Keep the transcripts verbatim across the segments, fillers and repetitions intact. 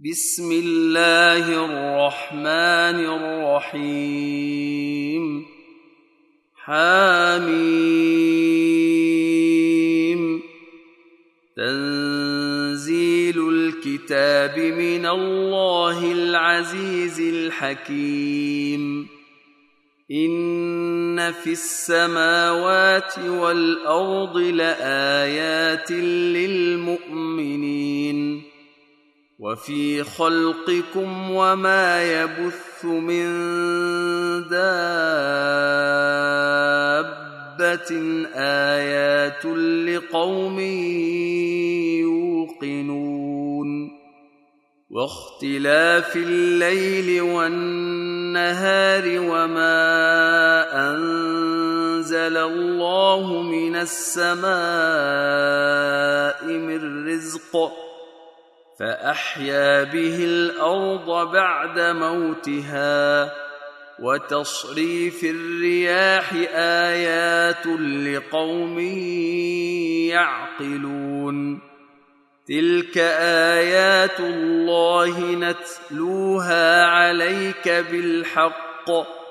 بسم الله الرحمن الرحيم. حاميم. تنزيل الكتاب من الله العزيز الحكيم. إن في السماوات والأرض لآيات للمؤمنين وفي خلقكم وما يبث من دابة آيات لقوم يوقنون. واختلاف الليل والنهار وما أنزل الله من السماء من رزق فأحيا به الأرض بعد موتها وتصريف الرياح آيات لقوم يعقلون. تلك آيات الله نتلوها عليك بالحق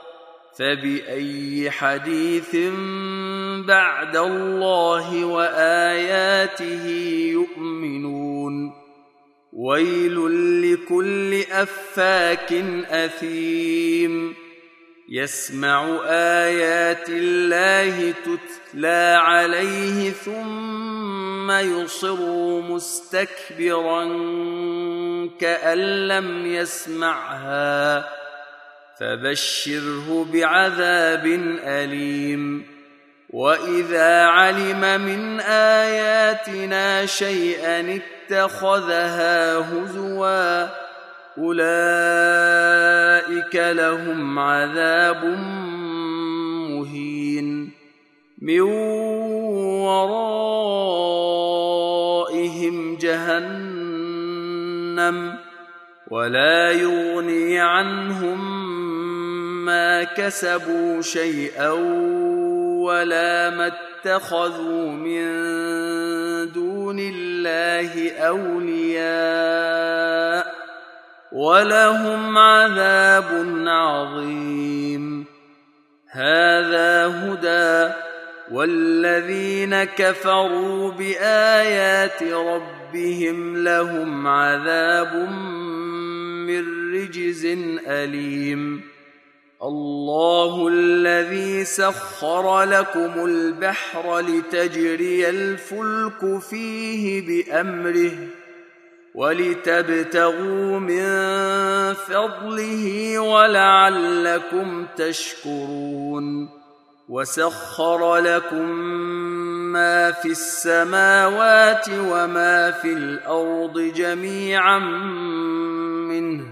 فبأي حديث بعد الله وآياته يؤمنون. ويل لكل أفاك أثيم يسمع آيات الله تتلى عليه ثم يصر مستكبرا كأن لم يسمعها فبشره بعذاب أليم. وإذا علم من آياتنا شيئا اتخذها هزوا أولئك لهم عذاب مهين من ورائهم جهنم ولا يغني عنهم ما كسبوا شيئا ولا ما اتخذوا من دون الله أولياء ولهم عذاب عظيم. هذا هدى والذين كفروا بآيات ربهم لهم عذاب من رجز أليم. الله الذي سخر لكم البحر لتجري الفلك فيه بأمره ولتبتغوا من فضله ولعلكم تشكرون. وسخر لكم ما في السماوات وما في الأرض جميعا منه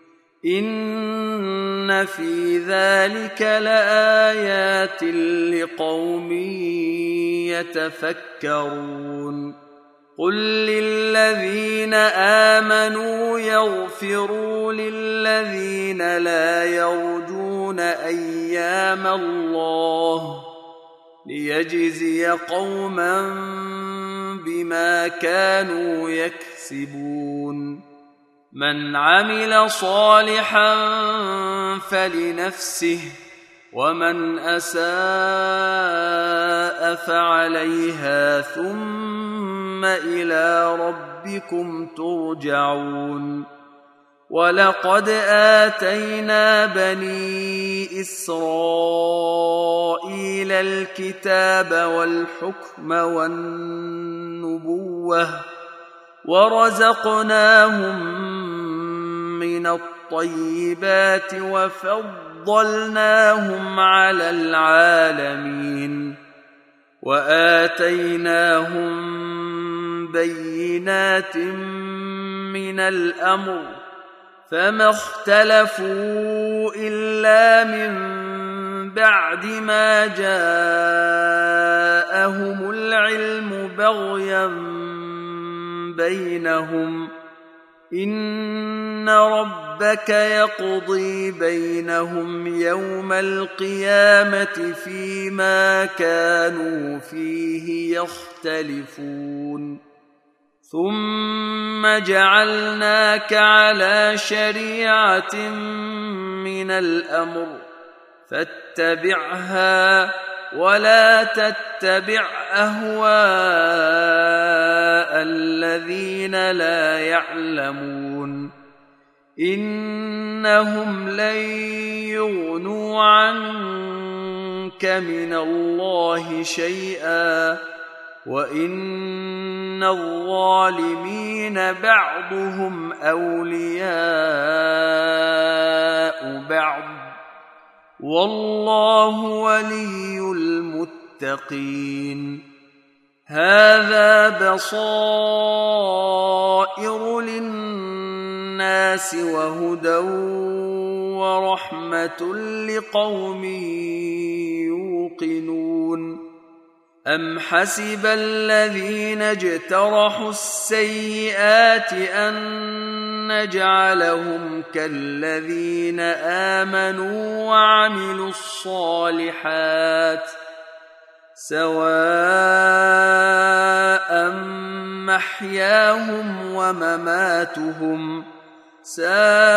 إن في ذلك لآيات لقوم يتفكرون. قل للذين آمنوا يغفروا للذين لا يرجون أيام الله ليجزي قوما بما كانوا يكسبون. من عمل صالحا فلنفسه ومن أساء فعليها ثم إلى ربكم ترجعون. ولقد آتينا بني إسرائيل الكتاب والحكم والنبوة ورزقناهم من الطيبات وفضلناهم على العالمين وآتيناهم بينات من الأمر فما اختلفوا إلا من بعد ما جاءهم العلم بغيا بينهم إن ربك يقضي بينهم يوم القيامة فيما كانوا فيه يختلفون. ثم جعلناك على شريعة من الأمر فاتبعها ولا تتبع أهواء الذين لا يعلمون إنهم لن يغنوا عنك من الله شيئا وإن الظالمين بعضهم أولياء بعض والله ولي المتقين هذا بصائر للناس وهدى ورحمة لقوم يوقنون أم حسب الذين اجترحوا السيئات أن نجعلهم كالذين آمنوا وعملوا الصالحات سواء محياهم ومماتهم ساء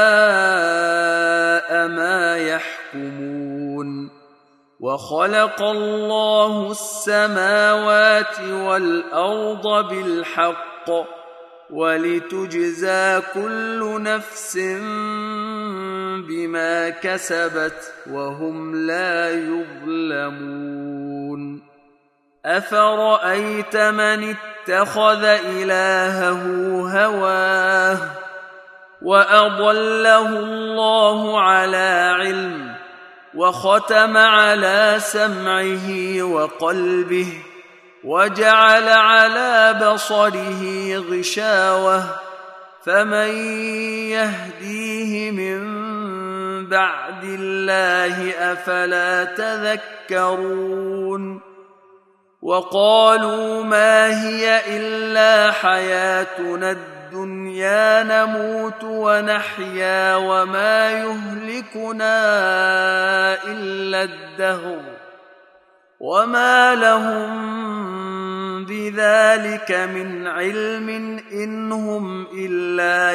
ما يحكمون وخلق الله السماوات والأرض بالحق ولتجزى كل نفس بما كسبت وهم لا يظلمون أفرأيت من اتخذ إلهه هواه وأضله الله على علم وختم على سمعه وقلبه وجعل على بصره غشاوة فمن يهديه من بعد الله أفلا تذكرون وقالوا ما هي إلا حياتنا الدنيا نموت ونحيا وما يهلكنا إلا الدهر وما لهم بذلك من علم إن هم إلا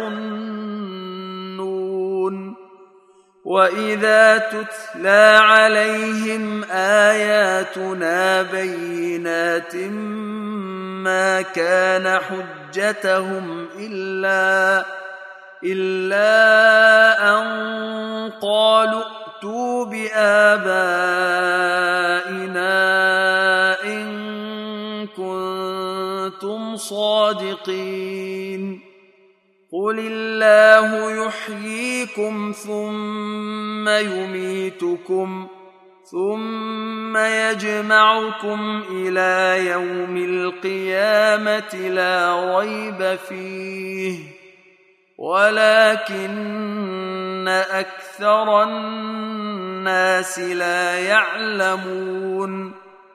يظنون وإذا تتلى عليهم آياتنا بينات ما كان حجتهم إلا إلا أن قالوا ائتوا بآبائنا إن كنتم صادقين قل الله يحييكم ثم يميتكم ثم يجمعكم إلى يوم القيامة لا ريب فيه ولكن أكثر الناس لا يعلمون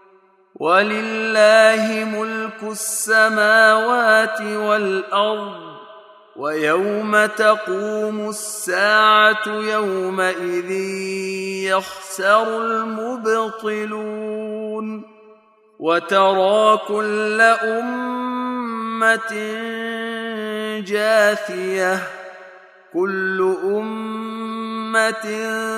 ولله ملك السماوات والأرض ويوم تقوم الساعة يومئذ يخسر المبطلون وترى كل أمة جاثية كل أمة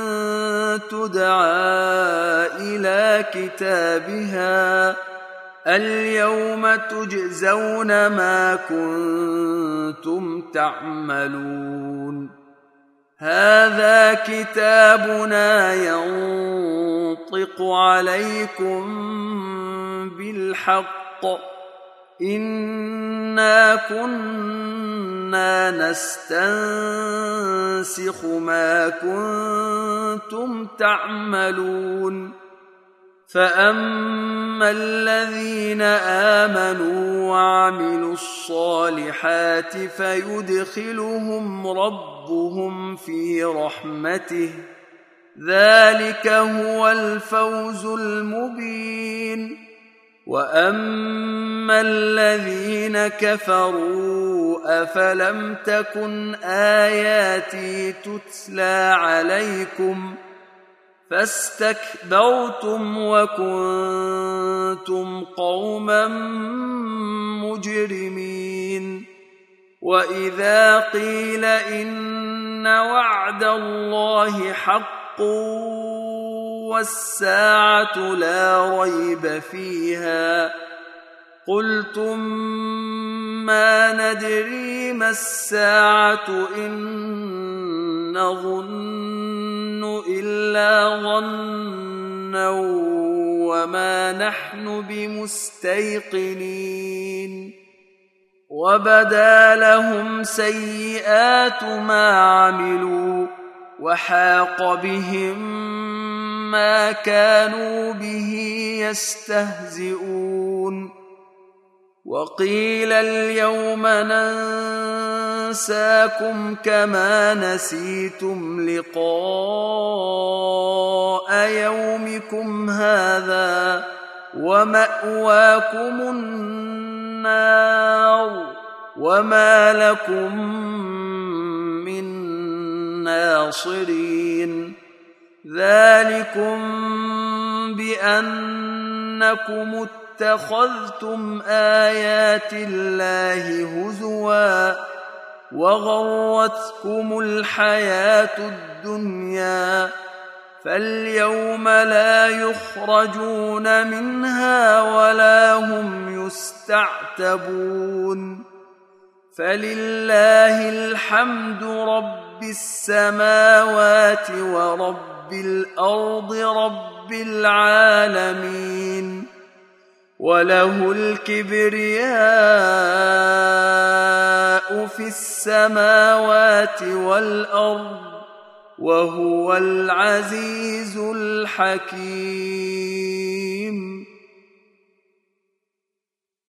تدعى إلى كتابها اليوم تجزون ما كنتم تعملون هذا كتابنا ينطق عليكم بالحق إنا كنا نستنسخ ما كنتم تعملون فأما الذين آمنوا وعملوا الصالحات فيدخلهم ربهم في رحمته ذلك هو الفوز المبين وأما الذين كفروا أفلم تكن آياتي تتلى عليكم فاستكبرتم وكنتم قوما مجرمين. وإذا قيل إن وعد الله حق والساعة لا ريب فيها قلتم ما ندري ما الساعة إن نظن إلا ظنا وما نحن بمستيقنين. وبدا لهم سيئات ما عملوا وحاق بهم ما كانوا به يستهزئون. وقيل اليوم ننساكم كما نسيتم لقاء يومكم هذا ومأواكم النار وما لكم من ناصرين. ذلكم بأنكم اتخذتم آيات الله هزوا وغرتكم الحياة الدنيا فاليوم لا يخرجون منها ولا هم يستعتبون. فلله الحمد رب السماوات ورب الأرض رب العالمين وله الكبرياء في السماوات والأرض وهو العزيز الحكيم.